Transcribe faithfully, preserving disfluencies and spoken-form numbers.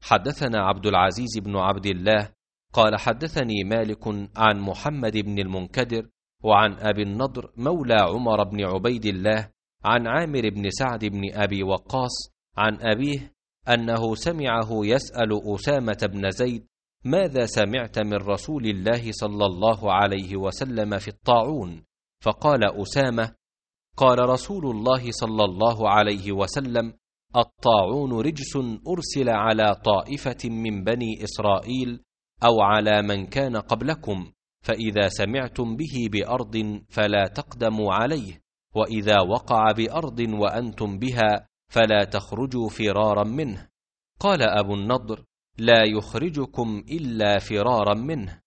حدثنا عبد العزيز بن عبد الله قال حدثني مالك عن محمد بن المنكدر وعن أبي النضر مولى عمر بن عبيد الله عن عامر بن سعد بن أبي وقاص عن أبيه أنه سمعه يسأل أسامة بن زيد: ماذا سمعت من رسول الله صلى الله عليه وسلم في الطاعون؟ فقال أسامة: قال رسول الله صلى الله عليه وسلم: الطاعون رجس أرسل على طائفة من بني إسرائيل أو على من كان قبلكم، فإذا سمعتم به بأرض فلا تقدموا عليه، وإذا وقع بأرض وأنتم بها فلا تخرجوا فرارا منه. قال أبو النضر: لا يخرجكم إلا فرارا منه.